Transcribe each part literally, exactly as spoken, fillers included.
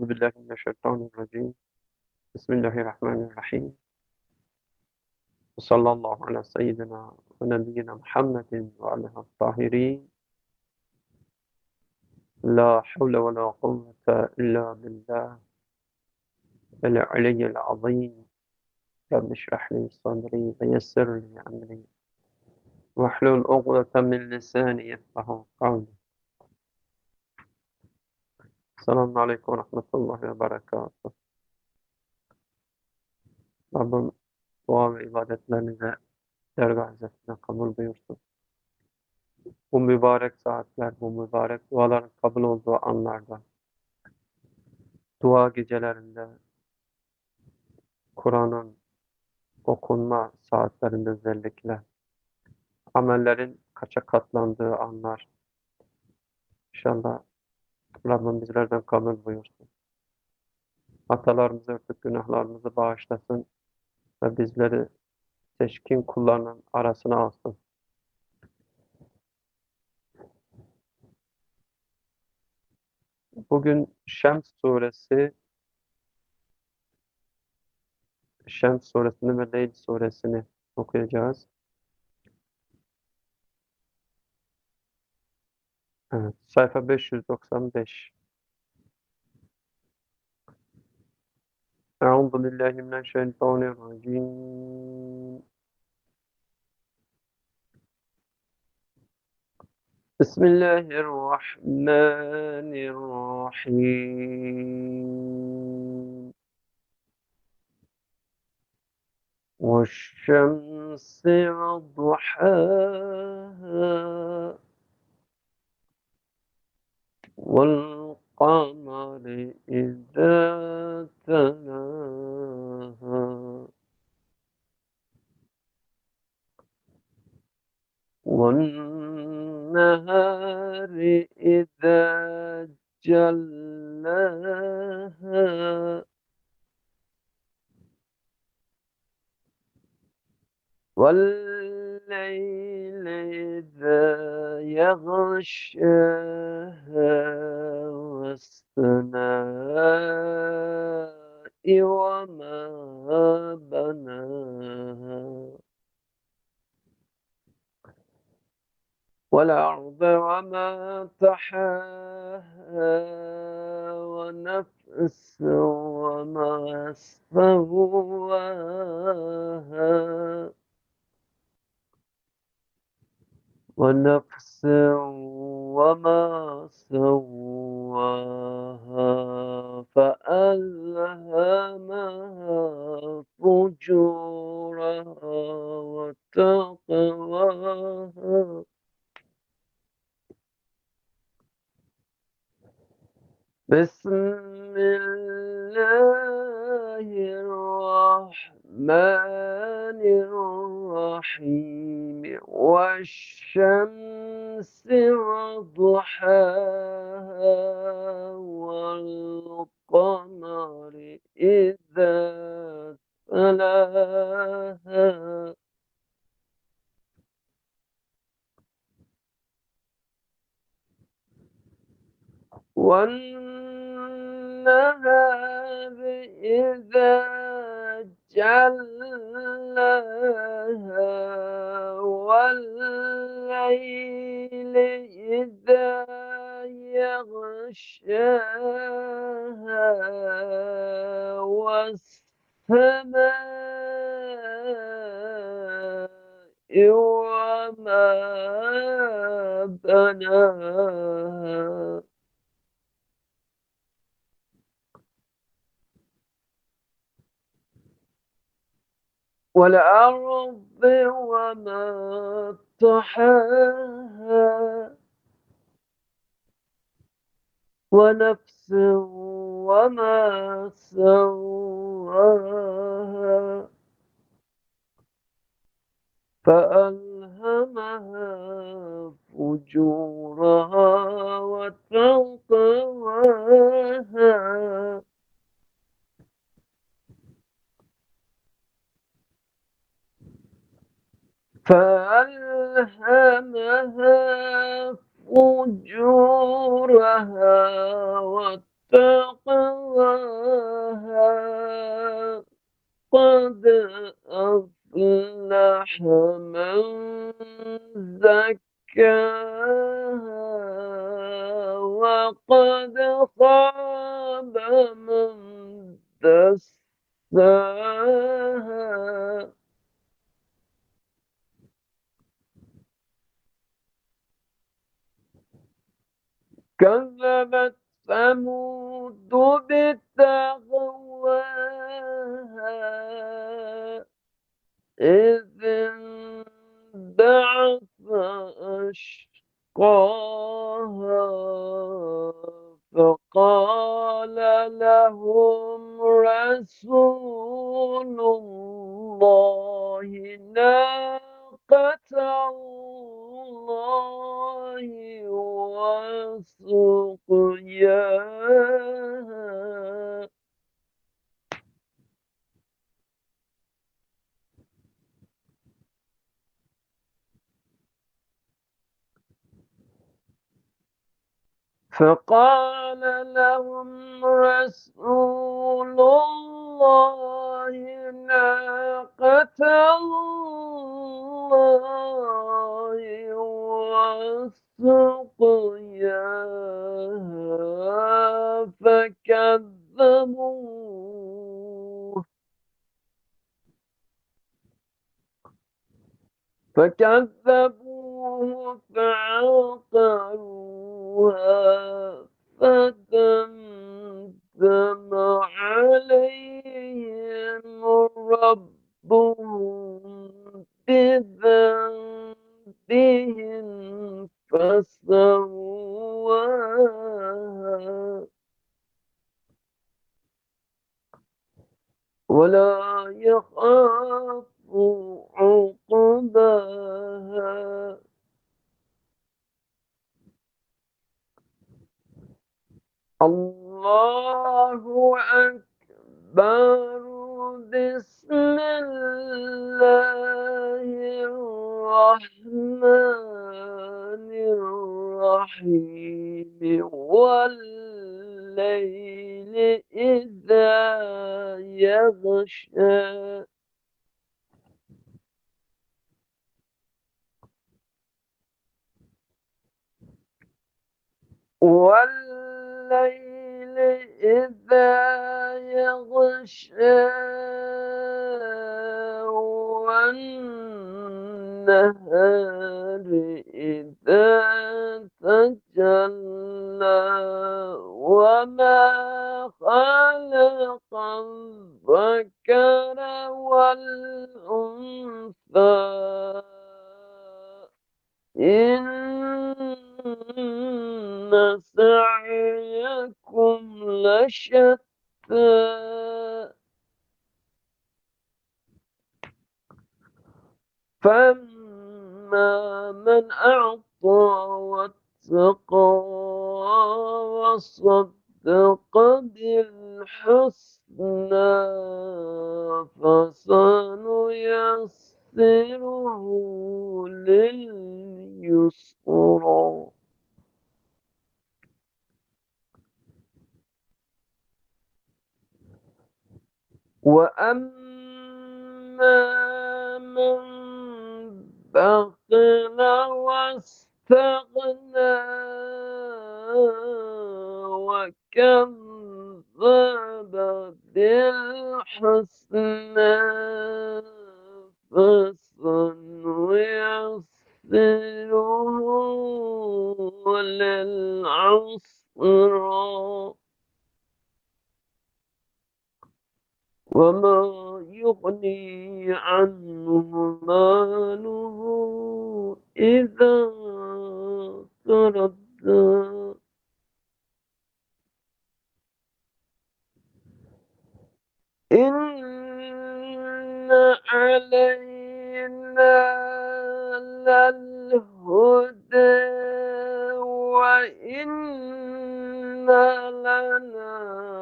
أعوذ بالله من الشيطان الرجيم. بسم الله الرحمن الرحيم. وصلى الله على سيدنا ونبينا محمد وعلى آله الطاهرين. لا حول ولا قوة إلا بالله العلي العظيم. رب اشرح لي صدري ويسر لي أمري واحلل عقدة من لساني يفقهوا قولي. السلام عليكم ورحمة الله وبركاته. Rabbim dua ve ibadetlerinize dergâh izzetine kabul buyursun. Bu mübarek saatler, bu mübarek duaların kabul olduğu anlarda, dua gecelerinde, Kur'an'ın okunma saatlerinde özellikle, amellerin kaça katlandığı anlar, inşallah Rabbim bizlerden kabul buyursun. Hatalarımızı örtüp günahlarımızı bağışlasın ve bizleri seçkin kullarının arasına alsın. Bugün Şems suresi, Şems suresini ve Leyl suresini okuyacağız. Evet, sayfa beş yüz doksan beş. أعوذ بالله من الشيطان الرجيم. بسم الله الرحمن الرحيم. والشمس وضحاها والقمر إذا تلاها والنهار إذا جلاها والليل إذا يغشاها والسماء وما بناها والأرض وما طحاها ونفس وما سواها ونفس وما سواها فألهمها فجورها وتقواها. بسم الله الرحمن الرحيم. والشمس وضحاها والقمر إذا تلاها والنهار إذا جلاها والليل إذا يغشاها والسماء وما بناها والأرض وما طحاها ونفس وما سواها فألهمها فجورها وتقواها. فألهمها فجورها تقواها قد أفلح من زكاها وقد خاب من دساها. كذبت ثمود بتقواها إذ انبعث أشقاها فقال لهم رسول الله ناقة الله وسقياها. فقال لهم رسول الله ناقة الله وسقياها فكذبوه فكذبوه فعقروها فدمدم عليهم ربهم بذنبهم فسواها ولا يخاف عقباها. الله أكبر. بسم الله الرحمن الرحيم والليل إذا يغشى والليل إذا يغشى والنهار إذا تجلى وما خلق الذكر والأنثى إن سعيكم لشتى فأما من أعطى واتقى وصدق بالحسنى فسنيسره لليسرى وأما من بخل واستغنى وكذب بالحسنى فسنيسره للعسرى وما يغني عنه ماله إذا تردى إن علينا للهدى وإن لنا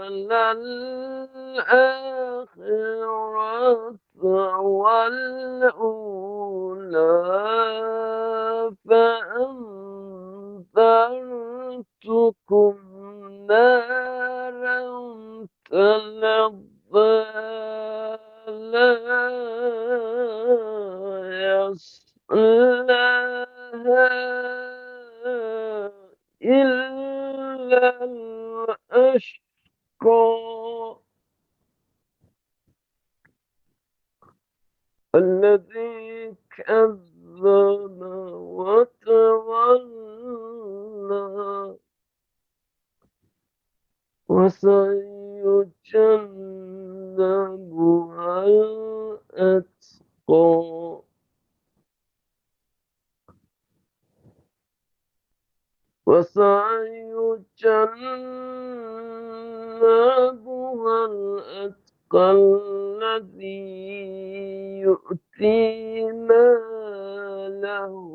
للآخرة والأولى فأنذرتكم نارا إلا الأشقى الذي كذب وتولى وسيجنبها الأتقى وسيجنبها الأتقى الذي يؤتي ماله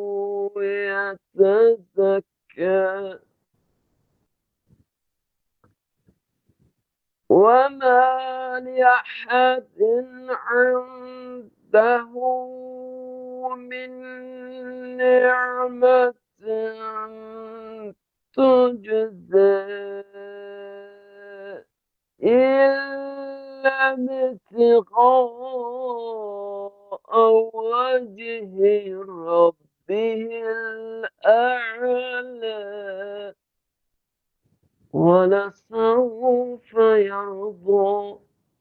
يتزكى وما لأحد عنده من نعمة تجزى إلا ابتغاء وجه ربه الأعلى ولسوف يرضى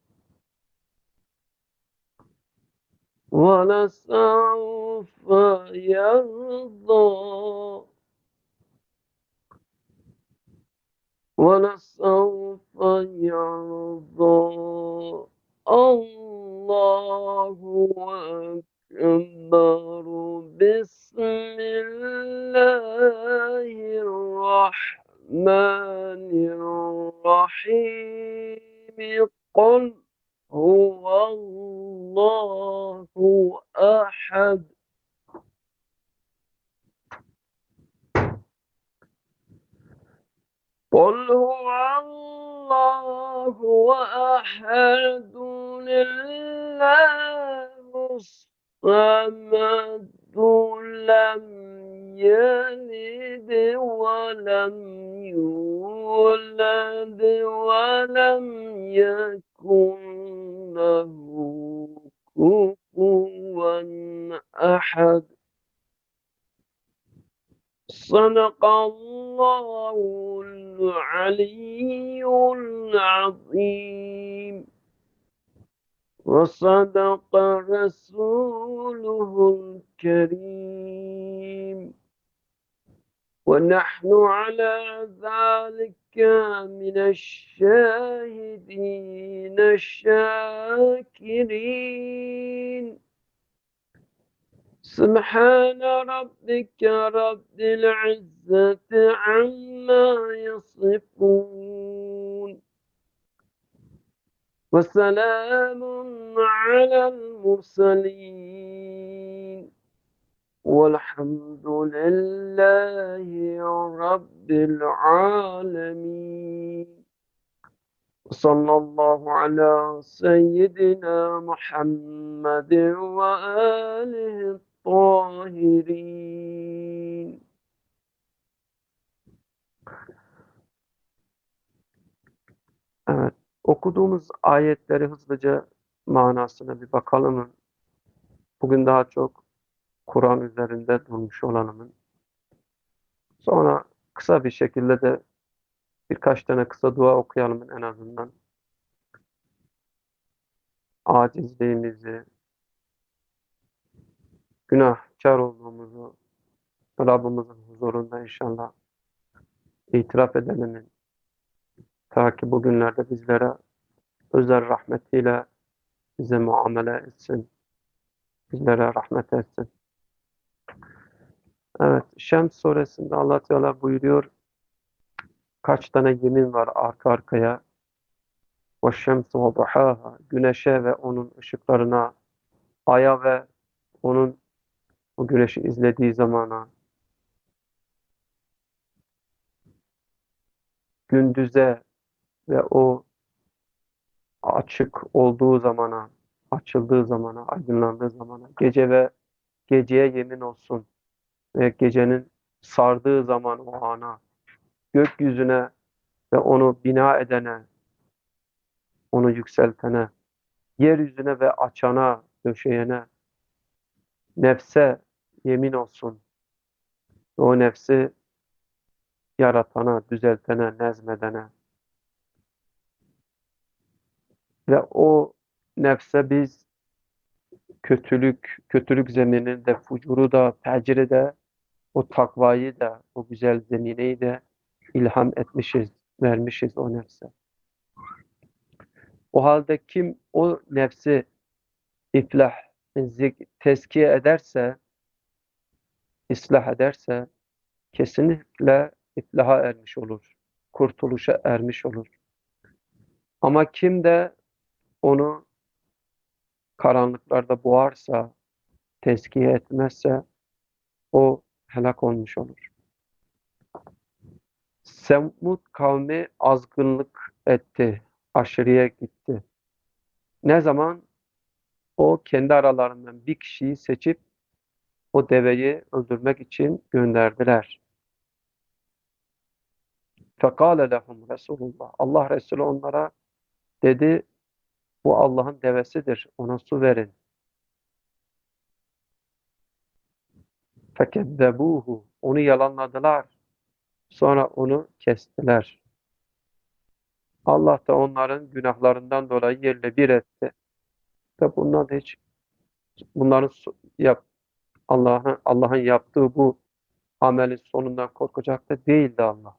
ولسوف يرضى ولسوف يرضى الله أكبر بسم الله الرحمن الرحيم قل هو الله أحد قل هو الله أحد الله الصمد لم يلد ولم يولد ولم يكن له كفوا أحد صدق الله العلي العظيم وصدق رسوله الكريم ونحن على ذلك من الشاهدين الشاكرين سبحان ربك رب العزة عما يصفون وسلام على المرسلين والحمد لله رب العالمين صلى الله على سيدنا محمد وآله الطاهرين. Evet, okuduğumuz ayetleri hızlıca manasına bir bakalım. Bugün daha çok Kur'an üzerinde durmuş olalım. Sonra kısa bir şekilde de birkaç tane kısa dua okuyalım en azından. Acizliğimizi, günahkar olduğumuzu Rabbimizin huzurunda inşallah itiraf edelim. Ta ki bugünlerde bizlere özel rahmetiyle bize muamele etsin. Bizlere rahmet etsin. Evet, Şems suresinde Allah Teala buyuruyor. Kaç tane yemin var arka arkaya. وَالشَّمْسُ وَضُحَاهَا Güneşe ve onun ışıklarına, aya ve onun o güneşi izlediği zamana, gündüze ve o açık olduğu zamana, açıldığı zamana, aydınlandığı zamana, gece ve geceye yemin olsun ve gecenin sardığı zaman o ana, gökyüzüne ve onu bina edene, onu yükseltene, yeryüzüne ve açana, döşeyene, nefse yemin olsun. O nefsi yaratana, düzeltene, nezmedene ve o nefse biz kötülük, kötülük zemininde, fucuru da, fecri de, o takvayı da, o güzel zemineyi de ilham etmişiz, vermişiz o nefse. O halde kim o nefsi iflah, zik- tezkiye ederse, ıslah ederse kesinlikle iflaha ermiş olur. Kurtuluşa ermiş olur. Ama kim de onu karanlıklarda boğarsa, tezkiye etmezse o helak olmuş olur. Semud kavmi azgınlık etti, aşırıya gitti. Ne zaman? O kendi aralarından bir kişiyi seçip o deveyi öldürmek için gönderdiler. Fekale lehum Resulullah. Allah Resulü onlara dedi, bu Allah'ın devesidir, ona su verin. Fekezzebuhu. Onu yalanladılar. Sonra onu kestiler. Allah da onların günahlarından dolayı yerle bir etti. Ve bundan hiç bunların so- yap Allah'ın Allah'ın yaptığı bu amelin sonundan korkacak da değildi Allah.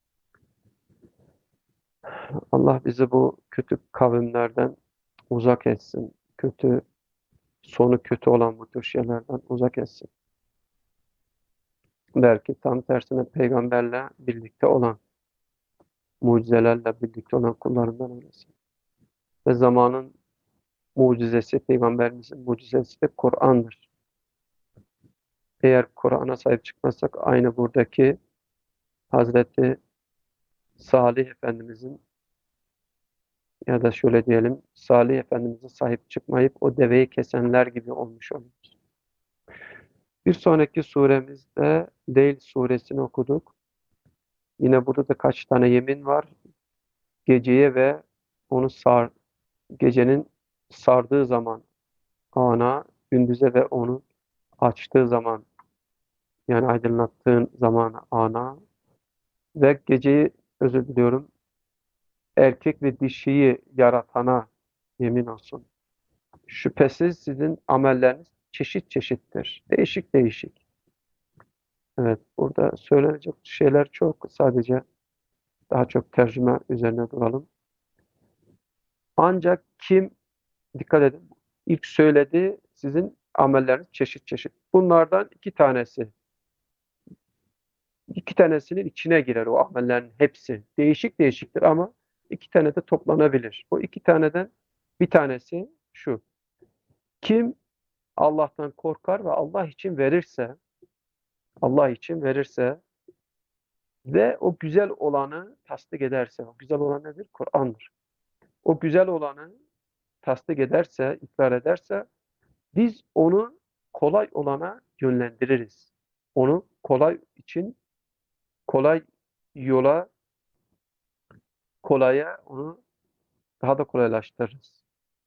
Allah bizi bu kötü kavimlerden uzak etsin. Kötü, sonu kötü olan bu tür şeylerden uzak etsin. Belki tam tersine peygamberle birlikte olan, mucizelerle birlikte olan kullarından eylesin. Ve zamanın mucizesi, peygamberimizin mucizesi de Kur'an'dır. Eğer Kur'an'a sahip çıkmazsak aynı buradaki Hazreti Salih Efendimizin ya da şöyle diyelim, Salih Efendimiz'e sahip çıkmayıp o deveyi kesenler gibi olmuş oluruz. Bir sonraki suremizde Leyl suresini okuduk. Yine burada da kaç tane yemin var. Geceye ve onu sar, gecenin sardığı zaman ana, gündüze ve onu açtığı zaman, yani aydınlattığın zaman ana ve geceyi, özür diliyorum, erkek ve dişiyi yaratana yemin olsun. Şüphesiz sizin amelleriniz çeşit çeşittir. Değişik değişik. Evet, burada söylenecek şeyler çok. Sadece daha çok tercüme üzerine duralım. Ancak kim, dikkat edin, ilk söyledi sizin amelleriniz çeşit çeşit. Bunlardan iki tanesi, iki tanesinin içine girer o amellerin hepsi. Değişik değişiktir ama iki tane de toplanabilir. O iki taneden bir tanesi şu. Kim Allah'tan korkar ve Allah için verirse, Allah için verirse ve o güzel olanı tasdik ederse, o güzel olan nedir? Kur'an'dır. O güzel olanı tasdik ederse, ikrar ederse, biz onu kolay olana yönlendiririz. Onu kolay için, kolay yola, kolaya onu daha da kolaylaştırırız.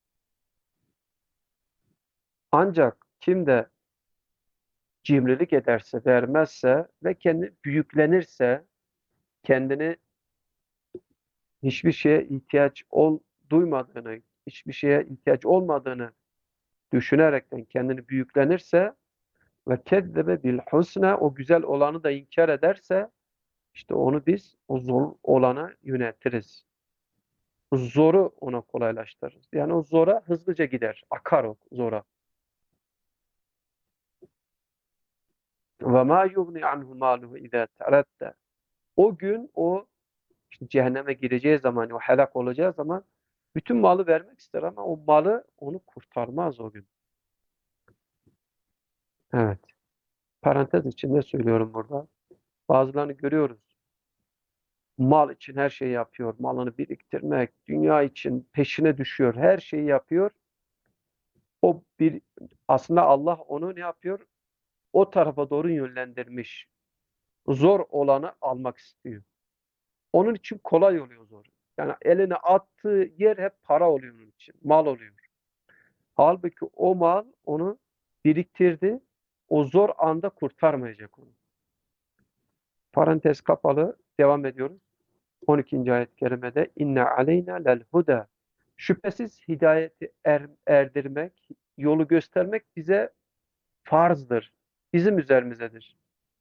Ancak kim de cimrilik ederse, vermezse ve kendi büyüklenirse, kendini hiçbir şeye ihtiyaç ol, duymadığını, hiçbir şeye ihtiyaç olmadığını düşünerekten kendini büyüklenirse ve kezzebe bil husna, o güzel olanı da inkar ederse, işte onu biz o zor olana yöneltiriz. O zoru ona kolaylaştırırız. Yani o zora hızlıca gider. Akar o zora. Ve ma yugni anhu maluhu iza teredde. O gün o işte cehenneme gireceği zaman, o helak olacağı zaman bütün malı vermek ister ama o malı onu kurtarmaz o gün. Evet. Parantez içinde söylüyorum burada. Bazılarını görüyoruz. Mal için her şeyi yapıyor. Malını biriktirmek, dünya için peşine düşüyor. Her şeyi yapıyor. O bir aslında Allah onu ne yapıyor? O tarafa doğru yönlendirmiş. Zor olanı almak istiyor. Onun için kolay oluyor zor. Yani eline attığı yer hep para oluyor onun için. Mal oluyor. Halbuki o mal onu biriktirdi. O zor anda kurtarmayacak onu. Parantez kapalı. devam ediyoruz. on ikinci ayet-i kerimede inne aleyna lel huda. Şüphesiz hidayeti er, erdirmek, yolu göstermek bize farzdır. Bizim üzerimizedir.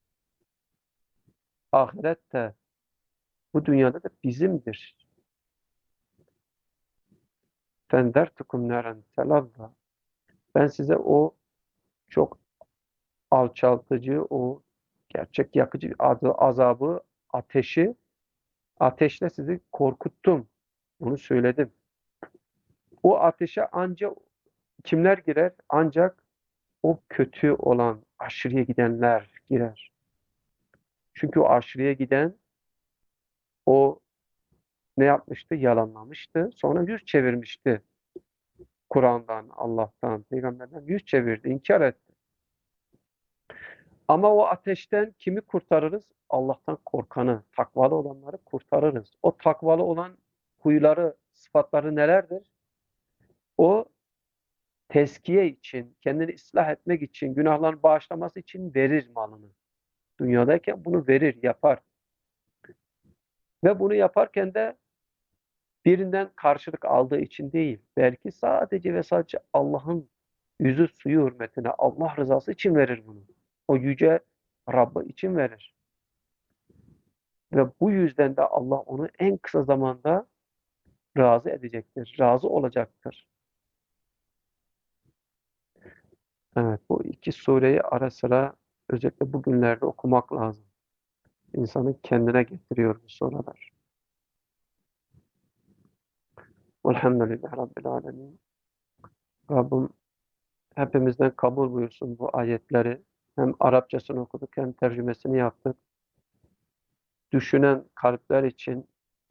Ahirette, bu dünyada da bizimdir. Fendertukum neren telavva. Ben size o çok alçaltıcı, o gerçek yakıcı azabı, ateşi, ateşle sizi korkuttum. Bunu söyledim. O ateşe ancak kimler girer? Ancak o kötü olan, aşırıya gidenler girer. Çünkü o aşırıya giden, o ne yapmıştı? Yalanlamıştı. Sonra yüz çevirmişti. Kur'an'dan, Allah'tan, Peygamber'den yüz çevirdi, inkar etti. Ama o ateşten kimi kurtarırız? Allah'tan korkanı, takvalı olanları kurtarırız. O takvalı olan huyları, sıfatları nelerdir? O tezkiye için, kendini ıslah etmek için, günahların bağışlaması için verir malını. Dünyadayken bunu verir, yapar. Ve bunu yaparken de birinden karşılık aldığı için değil, belki sadece ve sadece Allah'ın yüzü suyu hürmetine, Allah rızası için verir bunu. O yüce Rabb'i için verir. Ve bu yüzden de Allah onu en kısa zamanda razı edecektir, razı olacaktır. Evet, bu iki sureyi ara sıra özellikle bugünlerde okumak lazım. İnsanın kendine getiriyor bu sorular. Elhamdülillahi Rabbil Alemin. Rabbim hepimizden kabul buyursun bu ayetleri. Hem Arapçasını okuduk hem tercümesini yaptık. Düşünen kalpler için,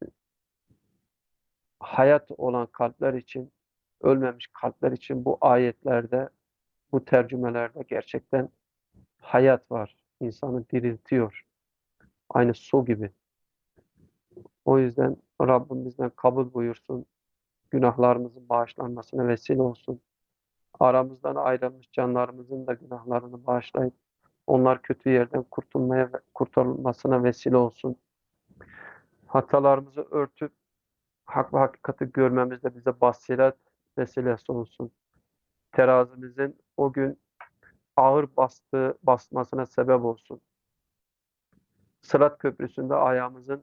hayat olan kalpler için, ölmemiş kalpler için bu ayetlerde, bu tercümelerde gerçekten hayat var. İnsanı diriltiyor. Aynı su gibi. O yüzden Rabbim bizden kabul buyursun. Günahlarımızın bağışlanmasına vesile olsun. Aramızdan ayrılmış canlarımızın da günahlarını bağışlayıp onlar kötü yerden kurtulmaya kurtulmasına vesile olsun. Hatalarımızı örtüp hak ve hakikati görmemizde bize basiret vesilesi olsun. Terazimizin o gün ağır bastığı basmasına sebep olsun. Sırat köprüsünde ayağımızın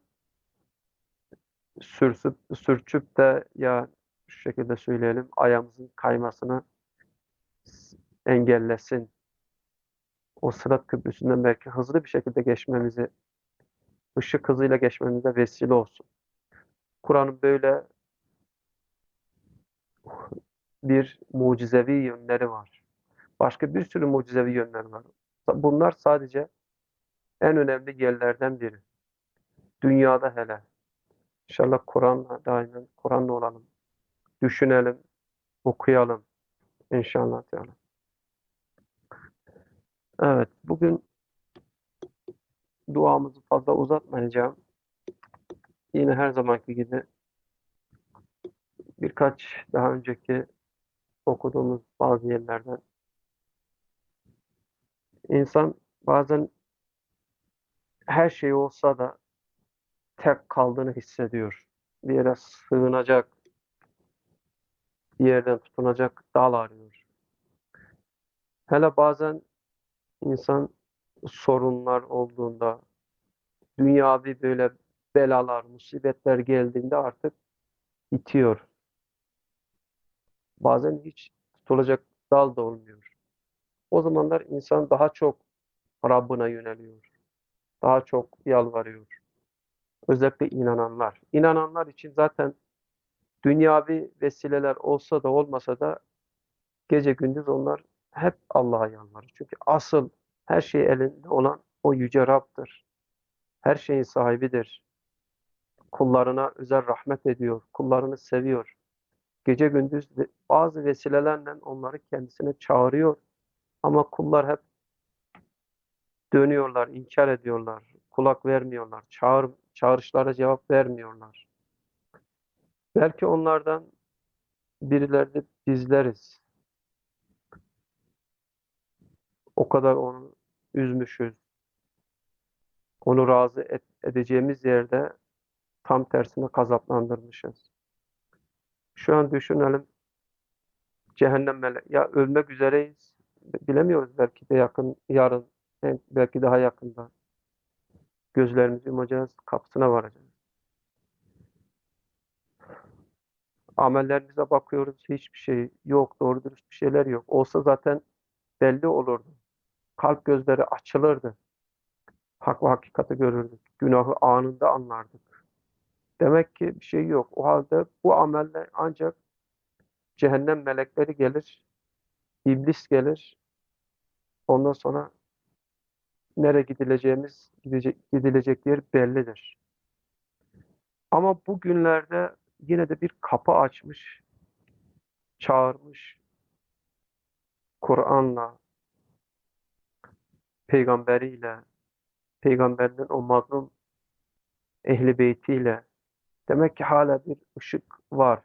sürsüp, sürçüp de ya şu şekilde söyleyelim ayağımızın kaymasını engellesin. O Sırat köprüsünden belki hızlı bir şekilde geçmemizi, ışık hızıyla geçmemize vesile olsun. Kur'an'ın böyle bir mucizevi yönleri var. Başka bir sürü mucizevi yönleri var. Bunlar sadece en önemli yerlerden biri. Dünyada hele. İnşallah Kur'an'la daima Kur'an'la olalım. Düşünelim, okuyalım. İnşallah. Yani. Evet, bugün duamızı fazla uzatmayacağım. Yine her zamanki gibi birkaç daha önceki okuduğumuz bazı yerlerden insan bazen her şey olsa da tek kaldığını hissediyor. Bir yere sığınacak, bir yerden tutunacak dal arıyor. Hele bazen insan sorunlar olduğunda, dünyavi böyle belalar, musibetler geldiğinde artık bitiyor. Bazen hiç tutulacak dal da olmuyor. O zamanlar insan daha çok Rabbine yöneliyor. Daha çok yalvarıyor. Özellikle inananlar. İnananlar için zaten dünyavi vesileler olsa da olmasa da gece gündüz onlar hep Allah'a yalvarır. Çünkü asıl her şey elinde olan o yüce Rabb'dir. Her şeyin sahibidir. Kullarına özel rahmet ediyor. Kullarını seviyor. Gece gündüz bazı vesilelerle onları kendisine çağırıyor. Ama kullar hep dönüyorlar, inkar ediyorlar, kulak vermiyorlar, çağır, çağrışlara cevap vermiyorlar. Belki onlardan birileri de bizleriz. O kadar onu üzmüşüz, onu razı et, edeceğimiz yerde tam tersine gazaplandırmışız. Şu an düşünelim, cehennem mele ya ölmek üzereyiz. Bilemiyoruz, belki de yakın yarın, belki daha yakında gözlerimizi yumacağız, kapısına varacağız. Amellerimize bakıyoruz, hiçbir şey yok, doğru dürüst bir şeyler yok. Olsa zaten belli olurdu. Kalp gözleri açılırdı. Hak ve hakikati görürdük. Günahı anında anlardık. Demek ki bir şey yok. O halde bu ameller ancak cehennem melekleri gelir, iblis gelir. Ondan sonra nereye gidileceğimiz, gidecek, gidilecek yer bellidir. Ama bu günlerde yine de bir kapı açmış, çağırmış Kur'an'la, peygamberiyle, peygamberinin o mazlum ehli beytiyle. Demek ki hala bir ışık var.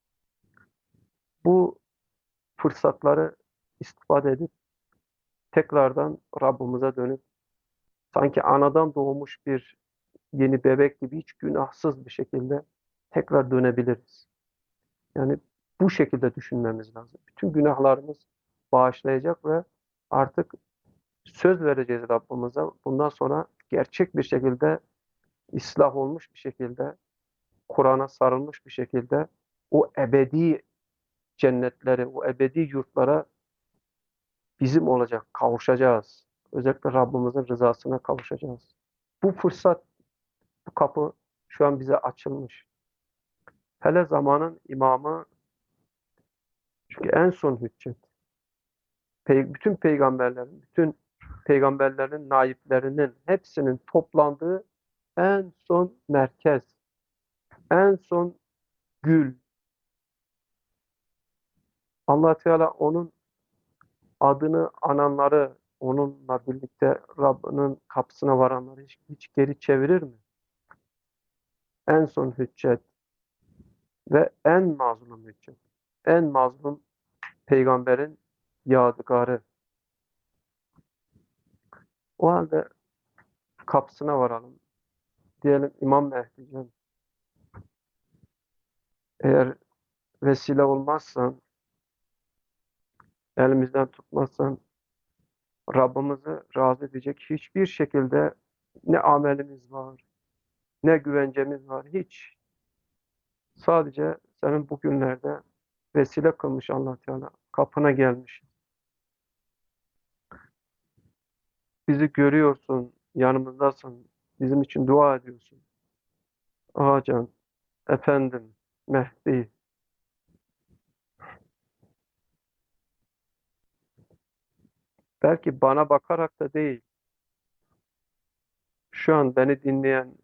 Bu fırsatları istifade edip tekrardan Rabbimize dönüp sanki anadan doğmuş bir yeni bebek gibi hiç günahsız bir şekilde tekrar dönebiliriz. Yani bu şekilde düşünmemiz lazım. Bütün günahlarımız bağışlayacak ve artık söz vereceğiz Rabbimize. Bundan sonra gerçek bir şekilde ıslah olmuş bir şekilde, Kur'an'a sarılmış bir şekilde o ebedi cennetleri, o ebedi yurtlara bizim olacak, kavuşacağız. Özellikle Rabbimizin rızasına kavuşacağız. Bu fırsat, bu kapı şu an bize açılmış. Hele zamanın imamı, çünkü en son hüccet. Pey- bütün peygamberlerin, bütün peygamberlerin naiplerinin hepsinin toplandığı en son merkez, en son gül. Allah Teala onun adını ananları, onunla birlikte Rabbinin kapısına varanları hiç, hiç geri çevirir mi? En son hüccet ve en mazlum hüccet. En mazlum peygamberin yadigarı. O halde kapısına varalım. Diyelim İmam Mehdi'cim, eğer vesile olmazsan, elimizden tutmazsan, Rabbimizi razı edecek hiçbir şekilde ne amelimiz var, ne güvencemiz var, hiç. Sadece senin bugünlerde vesile kılmış Allah Teala. Kapına gelmiş. Bizi görüyorsun, yanımızdasın. Bizim için dua ediyorsun. Acan, efendim, Mehdi. Belki bana bakarak da değil, şu an beni dinleyen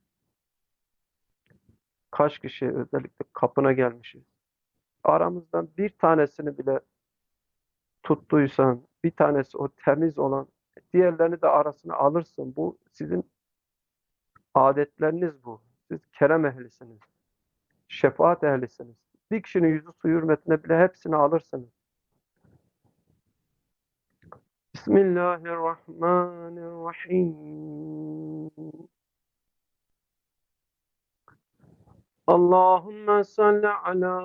kaç kişi özellikle kapına gelmişiz. Aramızdan bir tanesini bile tuttuysan, bir tanesi o temiz olan, diğerlerini de arasına alırsın. Bu sizin adetleriniz bu. Siz kerem ehlisiniz, şefaat ehlisiniz. Bir kişinin yüzü suyu hürmetine bile hepsini alırsınız. Bismillahirrahmanirrahim. Allahümme salli ala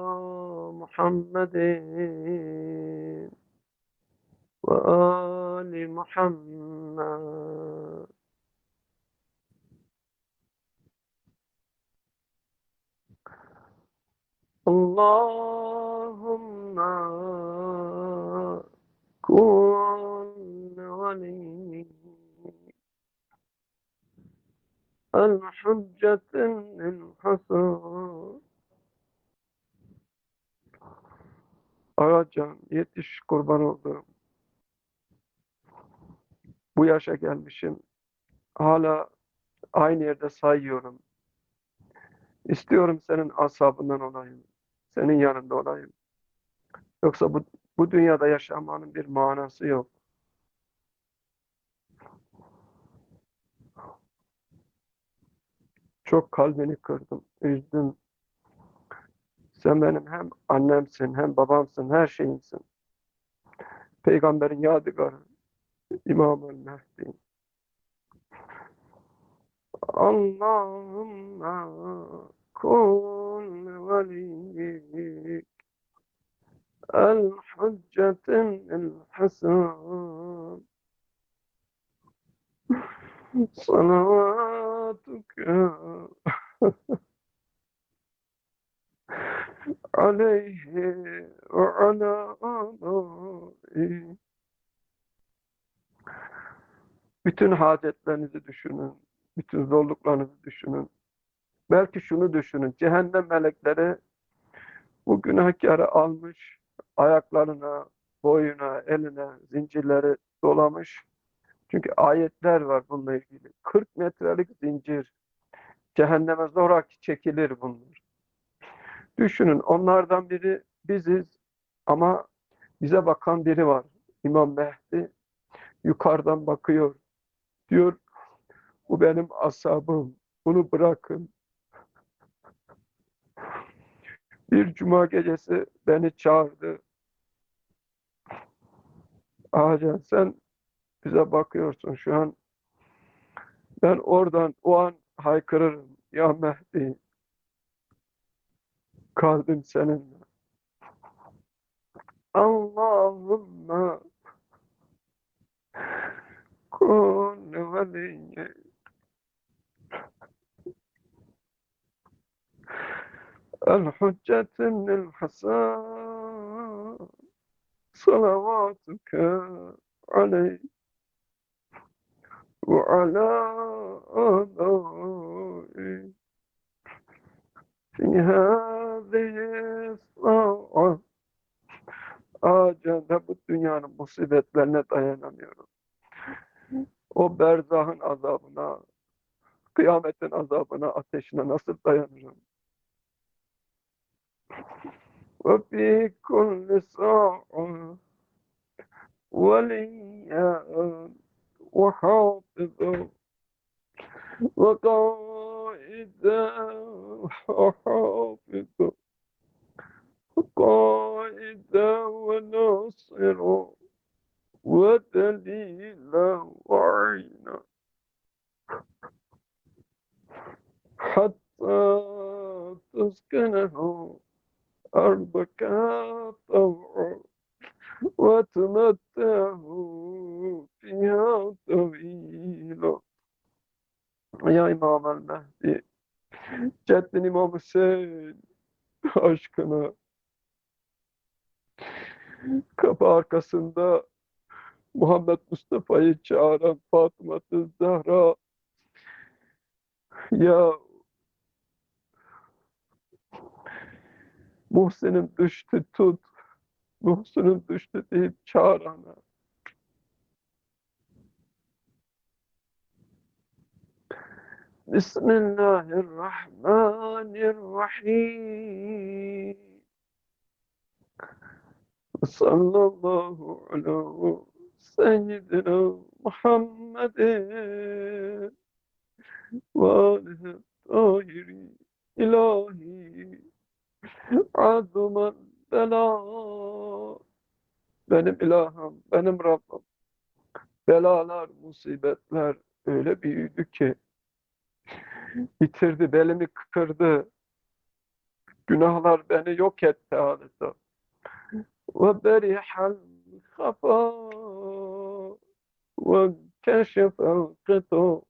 Muhammedin ve ali Muhammed. Allahümme kun aleyhi el-hüccetin hasan. Ağacan yetiş, kurban olduğum. Bu yaşa gelmişim. Hala aynı yerde sayıyorum. İstiyorum senin ashabından olayım. Senin yanında olayım. Yoksa bu, bu dünyada yaşamanın bir manası yok. Çok kalbini kırdım, üzdüm. Sen benim hem annemsin, hem babamsın, her şeyimsin. Peygamberin yadigarı, İmam-ül Mehdi. Allahümme kun veliyyi el hüccetin el hasan salavatuke aleyhi ve ala âlâhi. Bütün hacetlerinizi düşünün. Bütün zorluklarınızı düşünün. Belki şunu düşünün. Cehennem melekleri bu günahkarı almış, ayaklarına, boyuna, eline zincirleri dolamış. Çünkü ayetler var bununla ilgili. kırk metrelik zincir. Cehenneme zoraki çekilir bunlar. Düşünün, onlardan biri biziz ama bize bakan biri var. İmam Mehdi yukarıdan bakıyor. Diyor, bu benim ashabım. Bunu bırakın. Bir cuma gecesi beni çağırdı. Hacan, sen bize bakıyorsun şu an. Ben oradan o an haykırırım. Ya Mehdi, kalbim seninle. Allahümme kun veliyyi el hüccetin el hasan salavatuke aleyhi ve ala âlâhi fi hâzihi sa'a. Acaba ben bu dünyanın musibetlerine dayanamıyorum. O berzahın azabına, kıyametin azabına, ateşine nasıl dayanırım? Ve fi kulli sa'a veliyyan ve hafizan ve qaidan ve hafizan ve qaidan ve nasiran ve delilan ve aynan hatta tuskenehu أرضك طوعا وتمتعه فيها طويلا. Ya İmam el-Mehdi, Ceddin İmam Hüseyin aşkına, kapı arkasında Muhammed Mustafa'yı çağıran Fatıma Zahra, ya Muhsin'im düştü tut, Muhsin'im düştü deyip çağırana. Bismillahirrahmanirrahim. Sallallahu ala seyyidina Muhammedin ve alihi tahirin ilahi azumen bela. Benim ilahım, benim Rabbim. Belalar, musibetler öyle büyüdü ki bitirdi, belimi kırdı. Günahlar beni yok etti adeta. Ve berihal hafa ve keşefel gıta.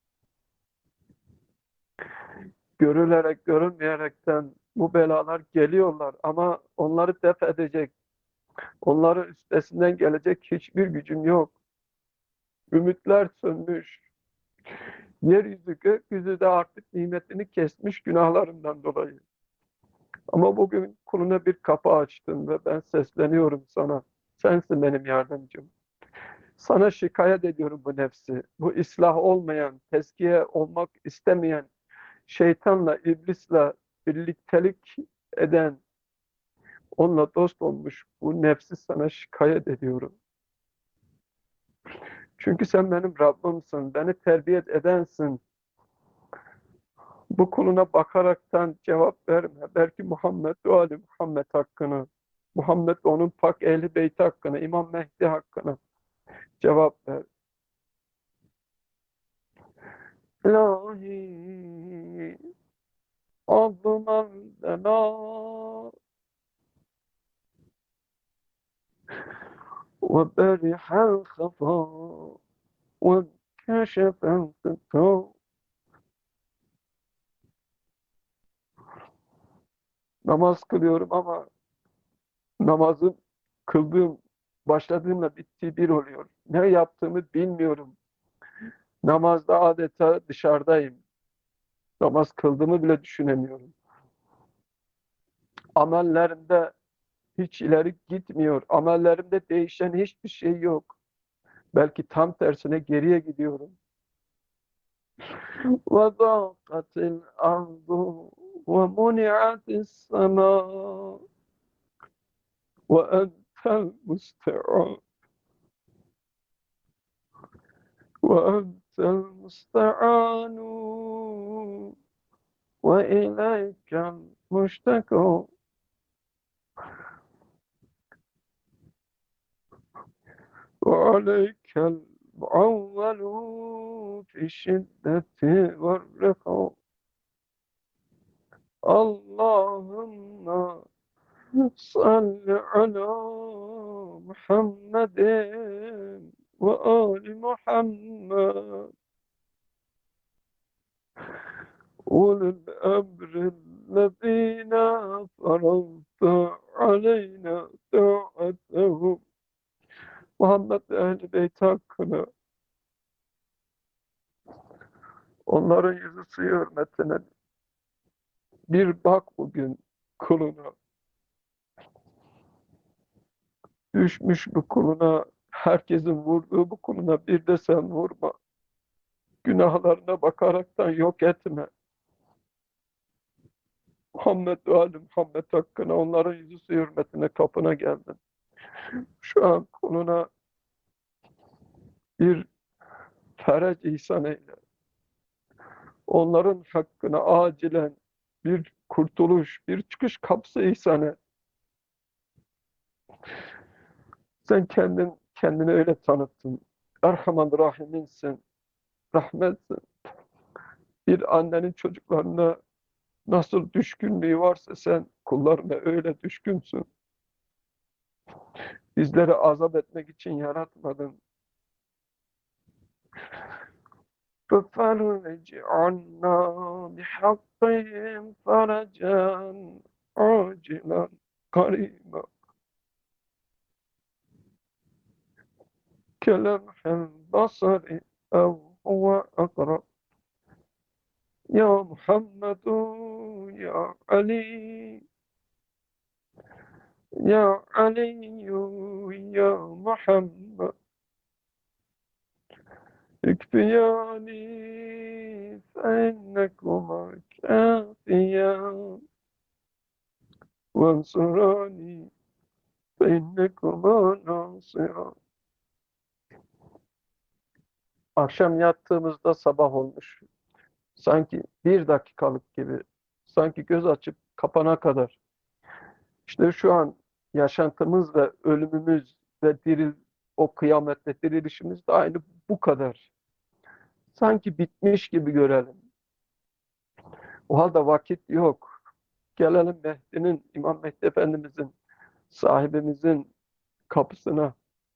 Görülerek, görünmeyerekten bu belalar geliyorlar ama onları def edecek, onları üstesinden gelecek hiçbir gücüm yok. Ümitler sönmüş. Yeryüzü, gökyüzü de artık nimetini kesmiş günahlarımdan dolayı. Ama bugün kuluna bir kapı açtın ve ben sesleniyorum sana. Sensin benim yardımcım. Sana şikayet ediyorum bu nefsi. Bu ıslah olmayan, tezkiye olmak istemeyen, şeytanla, iblisle birliktelik eden, onunla dost olmuş bu nefsi sana şikayet ediyorum. Çünkü sen benim Rabbimsin, beni terbiye edensin. Bu kuluna bakaraktan cevap verme. Belki Muhammed ve Ali Muhammed hakkını, Muhammed onun pak ehli beyti hakkını, İmam Mehdi hakkını cevap ver. İlahi عظم الدنا وبرح الخفا وانكشف الغطاء. Namaz kılıyorum ama namazım kıldığım, başladığımla bittiği bir oluyor. Ne yaptığımı bilmiyorum. Namazda adeta dışarıdayım. Namaz kıldığımı bile düşünemiyorum. Amellerimde hiç ileri gitmiyor. Amellerimde değişen hiçbir şey yok. Belki tam tersine geriye gidiyorum. وضاقت الأرض ومنعت السماء وأنت المستعان وأنت المستعان وإليك المشتكى. وعليك المعول في الشدة والرخاء. اللهم صل على محمد وآل محمد أولي الأمر الذين فرضت علينا طاعتهم. Muhammed ve Ehl-i Beyt hakkını, onların yüzü suyu hürmetine bir bak bugün kuluna, düşmüş bu kuluna, herkesin vurduğu bu kuluna bir de sen vurma. Günahlarına bakaraktan yok etme. Muhammed ve Ali Muhammed hakkına, onların yüzü suyu hürmetine kapına geldim. Şu an kuluna bir ferec ihsan eyle. Onların hakkına acilen bir kurtuluş, bir çıkış kapısı ihsan et. Sen kendin kendini öyle tanıttın. Erhaman Rahim'insin, rahmetsin. Bir annenin çocuklarına nasıl düşkünlüğü varsa sen kullarına öyle düşkünsün. Bizleri azap etmek için yaratmadın. فَفَرِّجْ عَنَّا بِحَقِّهِمْ فَرَجًا عَاجِلًا قَرِيبًا كَلَمْحِ الْبَصَرِ أَوْ هُوَ أَقْرَبُ. يا محمد يا علي يا علي يا محمد اكفياني فإنكما كافيان وانصراني فإنكما ناصران. Akşam yattığımızda sabah olmuş. Sanki bir dakikalık gibi. Sanki göz açıp kapana kadar. İşte şu an yaşantımız ve ölümümüz ve diril, o kıyamette dirilişimiz de aynı bu kadar. Sanki bitmiş gibi görelim. O halde vakit yok. Gelelim Mehdi'nin, İmam Mehdi Efendimizin, sahibimizin kapısına.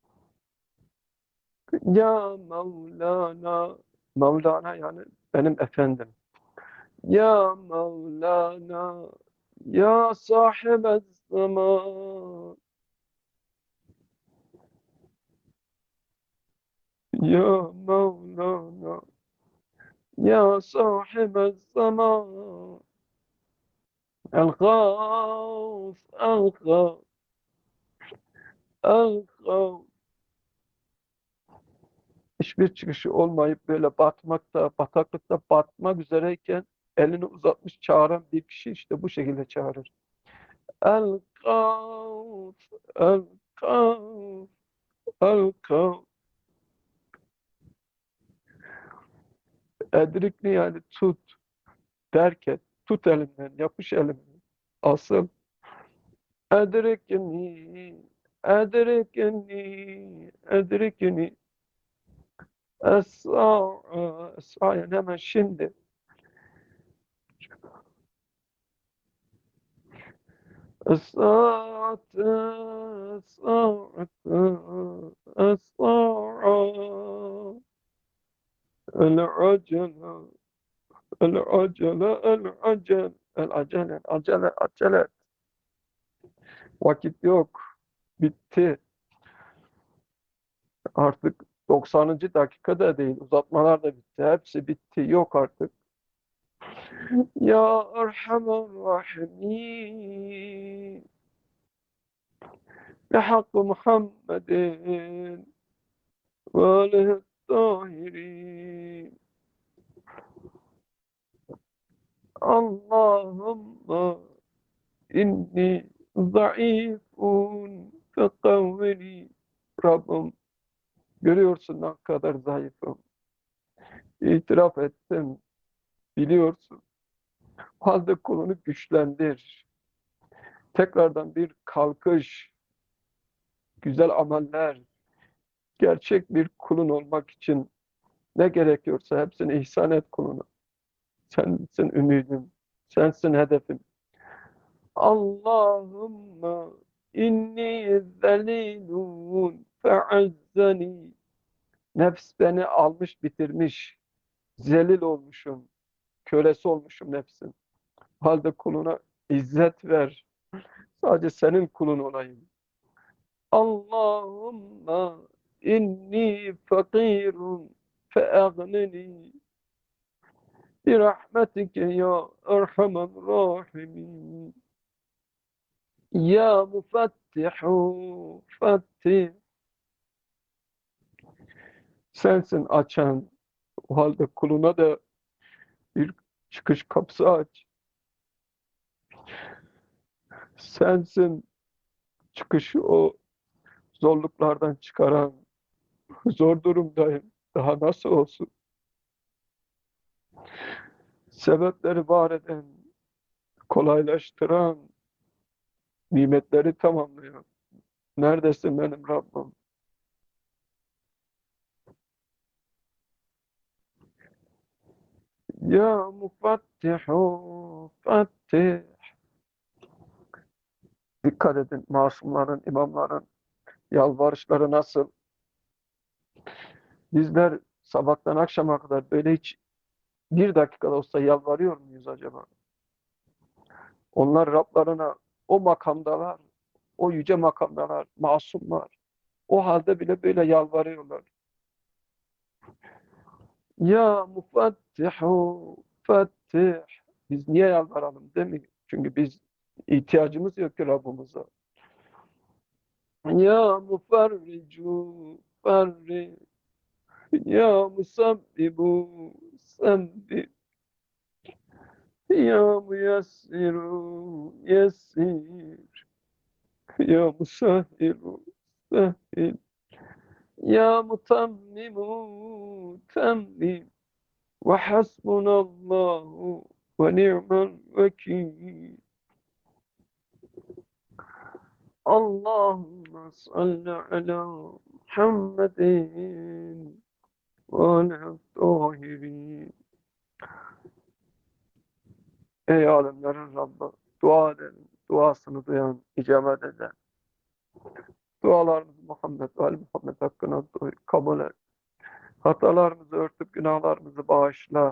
Ya Mevlana, Mevlana yani benim efendim. Ya Mevlana, ya sahibez zaman, ya Mevlana, ya sahibez zaman. الغوث الغوث الغوث. Hiçbir çıkışı olmayıp böyle batmakta, bataklıkta batmak üzereyken elini uzatmış çağıran bir kişi işte bu şekilde çağırır. El Gavs, El Gavs, El Gavs. Edrikni yani tut derken tut elimden, yapış elimden. Asıl edrikni, edrikni, edrikni. Es-sa'a, es-sa'a yani hemen şimdi. Es-sa'ate, es-sa'ate, es-sa'a. El-acele, el-acele, el-acele, el-acele, acele, acele. Vakit yok. Bitti. Artık doksanıncı dakikada değil. Uzatmalar da bitti. Hepsi bitti. Yok artık. Ya Erhamer Rahimin. بحق محمد وآله الطاهرين اللهم إني ضعيف فقوّني. Rabbim, görüyorsun ne kadar zayıfım. İtiraf ettim, biliyorsun. Halde kulunu güçlendir. Tekrardan bir kalkış, güzel ameller, gerçek bir kulun olmak için ne gerekiyorsa hepsini ihsan et kuluna. Sensin ümidim, sensin hedefim. Allahümme inni zelilun fe'azzani. Nefs beni almış bitirmiş. Zelil olmuşum. Kölesi olmuşum nefsin. Halde kuluna izzet ver. Sadece senin kulun olayım. Allahümme inni fakirun fe'agnini. Birahmetike ya erhamer rahimin. Ya mufettihu fettih. Sensin açan. O halde kuluna da bir çıkış kapısı aç. Sensin çıkışı o zorluklardan çıkaran. Zor durumdayım. Daha nasıl olsun? Sebepleri var eden, kolaylaştıran, nimetleri tamamlayan. Neredesin benim Rabbim? Ya mufettihu fettih. Dikkat edin masumların, imamların yalvarışları nasıl? Bizler sabahtan akşama kadar böyle hiç bir dakikada olsa yalvarıyor muyuz acaba? Onlar Rablarına o makamdalar, o yüce makamdalar, masumlar. O halde bile böyle yalvarıyorlar. Ya mufettihu fettih. Biz niye yalvaralım değil mi? Çünkü biz ihtiyacımız yok ki Rabbimize. Ya muferricu ferri. Ya musabbibu sabbib. Ya muyassiru yessir. Ya musahhiru sahhil. Ya mutammimu tammim. Ve hasbunallahu ve ni'mel vekil. Allahümme salli ala Muhammedin ve ala tahirin. Ey alemlerin Rabbi, dua edelim. Duasını duyan, icabet eden. Dualarımızı Muhammed ve Ali Muhammed hakkına kabul et. Hatalarımızı örtüp günahlarımızı bağışla.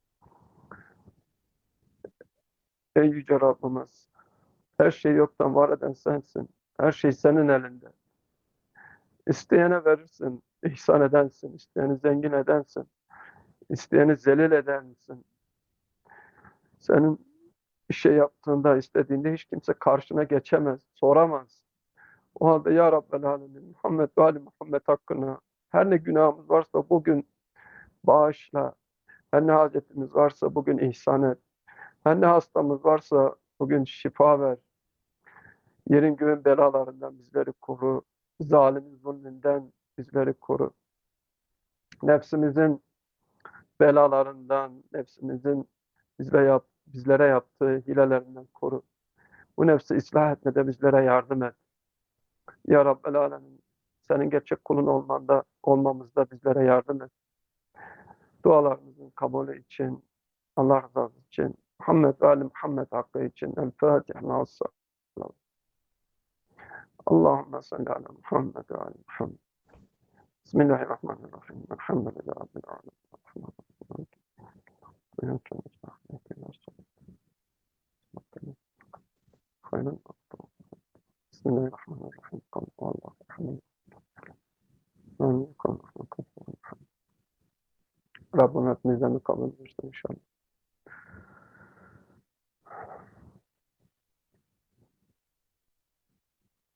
Ey yüce Rabbimiz, her şeyi yoktan var eden sensin. Her şey senin elinde. İsteyene verirsin, ihsan edensin. İsteyeni zengin edensin. İsteyeni zelil edensin. Senin bir şey yaptığında, istediğinde hiç kimse karşına geçemez, soramaz. O halde ya Rabbel Alemin, Muhammed ve Ali Muhammed hakkına her ne günahımız varsa bugün bağışla. Her ne hacetimiz varsa bugün ihsan et. Her ne hastamız varsa bugün şifa ver. Yerin göğün belalarından bizleri koru. Zalimin zulmünden bizleri koru. Nefsimizin belalarından, nefsimizin bizlere, yap, bizlere yaptığı hilelerinden koru. Bu nefsi ıslah etmede bizlere yardım et. Ya Rabbel Alemin, senin gerçek kulun olmanda, olmamızda bizlere yardım et. Dualarımızın kabulü için, Allah rızası için, Muhammed ve Ali Muhammed hakkı için El Fatiha. Ma'as. Allahümme salli ala Muhammed ve Ali Muhammed. Bismillahirrahmanirrahim. Elhamdülillahi Rabbil alemin. Bismillahirrahmanirrahim. Rabbim hepimizden kabul etsin inşallah.